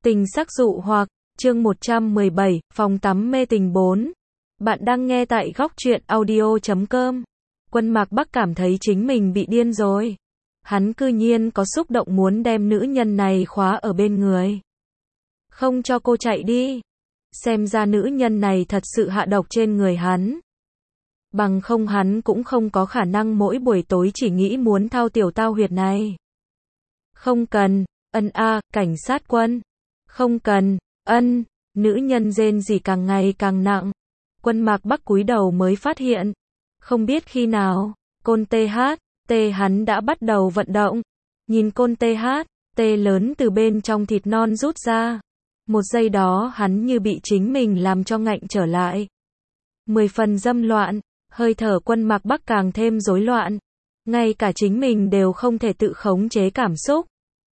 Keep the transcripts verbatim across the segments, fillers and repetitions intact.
Tình sắc dụ hoặc, chương một trăm mười bảy, phòng tắm mê tình bốn. Bạn đang nghe tại góc truyện audio chấm com. Quân Mạc Bắc cảm thấy chính mình bị điên rồi. Hắn cư nhiên có xúc động muốn đem nữ nhân này khóa ở bên người. Không cho cô chạy đi. Xem ra nữ nhân này thật sự hạ độc trên người hắn. Bằng không hắn cũng không có khả năng mỗi buổi tối chỉ nghĩ muốn thao tiểu tao huyệt này. Không cần, ân a, cảnh sát quân. Không cần, ân, nữ nhân rên rỉ càng ngày càng nặng. Quân Mạc Bắc cúi đầu mới phát hiện. Không biết khi nào, côn tê hát, tê hắn đã bắt đầu vận động. Nhìn côn tê hát, tê lớn từ bên trong thịt non rút ra. Một giây đó hắn như bị chính mình làm cho ngạnh trở lại. Mười phần dâm loạn, hơi thở Quân Mạc Bắc càng thêm rối loạn. Ngay cả chính mình đều không thể tự khống chế cảm xúc.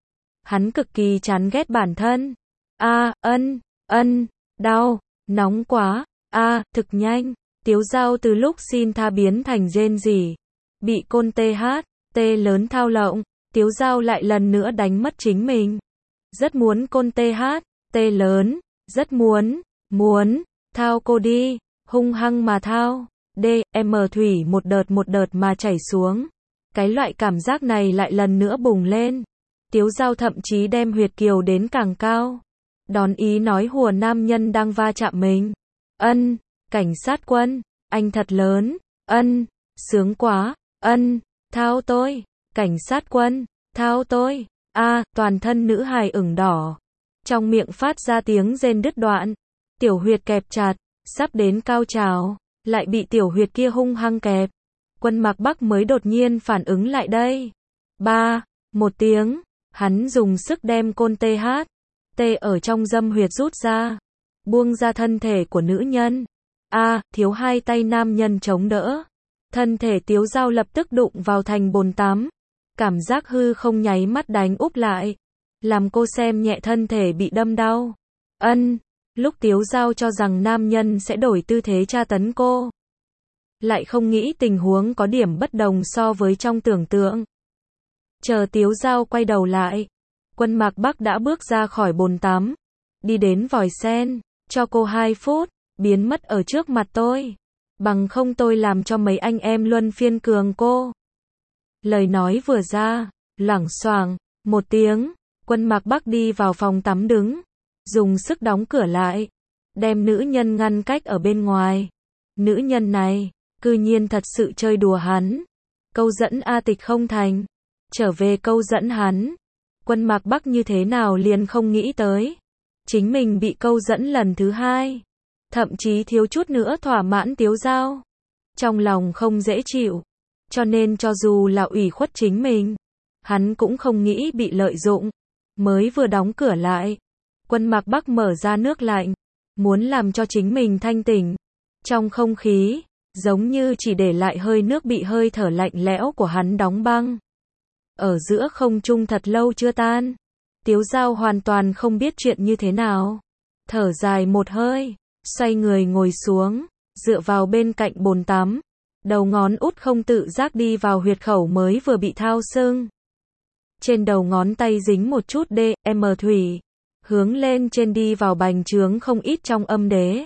Hắn cực kỳ chán ghét bản thân. A, ân, ân, đau, nóng quá, a, thực nhanh. Tiếu Dao từ lúc xin tha biến thành rên rỉ. Bị côn tê hát, tê lớn thao lộng, Tiếu Dao lại lần nữa đánh mất chính mình. Rất muốn côn tê hát, tê lớn, rất muốn, muốn, thao cô đi, hung hăng mà thao. D, M thủy một đợt một đợt mà chảy xuống. Cái loại cảm giác này lại lần nữa bùng lên. Tiếu Dao thậm chí đem huyệt kiều đến càng cao. Đón ý nói hùa nam nhân đang va chạm mình. Ân, cảnh sát quân, anh thật lớn, ân, sướng quá, ân, thao tôi, cảnh sát quân, thao tôi, a, toàn thân nữ hài ửng đỏ. Trong miệng phát ra tiếng rên đứt đoạn. Tiểu huyệt kẹp chặt, sắp đến cao trào, lại bị tiểu huyệt kia hung hăng kẹp. Quân Mạc Bắc mới đột nhiên phản ứng lại đây. Ba, một tiếng, hắn dùng sức đem côn tê hát, tê ở trong dâm huyệt rút ra, buông ra thân thể của nữ nhân. A, thiếu hai tay nam nhân chống đỡ. Thân thể Tiếu Dao lập tức đụng vào thành bồn tắm. Cảm giác hư không nháy mắt đánh úp lại, làm cô xem nhẹ thân thể bị đâm đau. Ân, lúc Tiếu Dao cho rằng nam nhân sẽ đổi tư thế tra tấn cô, lại không nghĩ tình huống có điểm bất đồng so với trong tưởng tượng. Chờ Tiếu Dao quay đầu lại, Quân Mạc Bắc đã bước ra khỏi bồn tắm, đi đến vòi sen, cho cô hai phút, biến mất ở trước mặt tôi. Bằng không tôi làm cho mấy anh em luân phiên cường cô. Lời nói vừa ra, loảng xoảng, một tiếng, Quân Mạc Bắc đi vào phòng tắm đứng, dùng sức đóng cửa lại, đem nữ nhân ngăn cách ở bên ngoài. Nữ nhân này, cư nhiên thật sự chơi đùa hắn. Câu dẫn A Tịch không thành, trở về câu dẫn hắn. Quân Mạc Bắc như thế nào liền không nghĩ tới. Chính mình bị câu dẫn lần thứ hai. Thậm chí thiếu chút nữa thỏa mãn Tiếu Dao. Trong lòng không dễ chịu. Cho nên cho dù là ủy khuất chính mình, hắn cũng không nghĩ bị lợi dụng. Mới vừa đóng cửa lại, Quân Mạc Bắc mở ra nước lạnh, muốn làm cho chính mình thanh tỉnh. Trong không khí, giống như chỉ để lại hơi nước bị hơi thở lạnh lẽo của hắn đóng băng. Ở giữa không trung thật lâu chưa tan. Tiếu Dao hoàn toàn không biết chuyện như thế nào. Thở dài một hơi, xoay người ngồi xuống, dựa vào bên cạnh bồn tắm. Đầu ngón út không tự giác đi vào huyệt khẩu mới vừa bị thao sưng. Trên đầu ngón tay dính một chút D, M thủy. Hướng lên trên đi vào bành trướng không ít trong âm đế.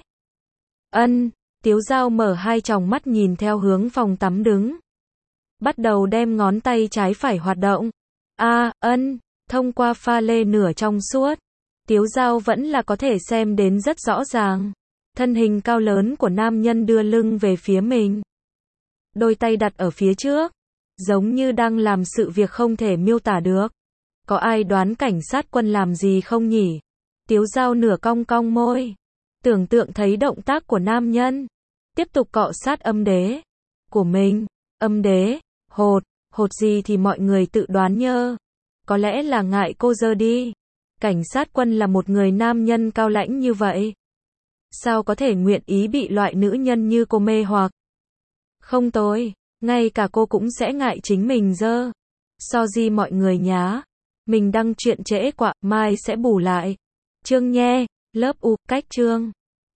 Ân, Tiếu Dao mở hai tròng mắt nhìn theo hướng phòng tắm đứng. Bắt đầu đem ngón tay trái phải hoạt động. A, ân, thông qua pha lê nửa trong suốt. Tiếu Dao vẫn là có thể xem đến rất rõ ràng. Thân hình cao lớn của nam nhân đưa lưng về phía mình. Đôi tay đặt ở phía trước. Giống như đang làm sự việc không thể miêu tả được. Có ai đoán cảnh sát quân làm gì không nhỉ? Tiếu Dao nửa cong cong môi. Tưởng tượng thấy động tác của nam nhân. Tiếp tục cọ sát âm đế của mình. Âm đế, hột, hột gì thì mọi người tự đoán nhơ. Có lẽ là ngại cô dơ đi. Cảnh sát quân là một người nam nhân cao lãnh như vậy. Sao có thể nguyện ý bị loại nữ nhân như cô mê hoặc? Không tôi, ngay cả cô cũng sẽ ngại chính mình dơ. So di mọi người nhá. Mình đăng chuyện trễ quá, mai sẽ bù lại. Chương nhe, lớp U, cách chương.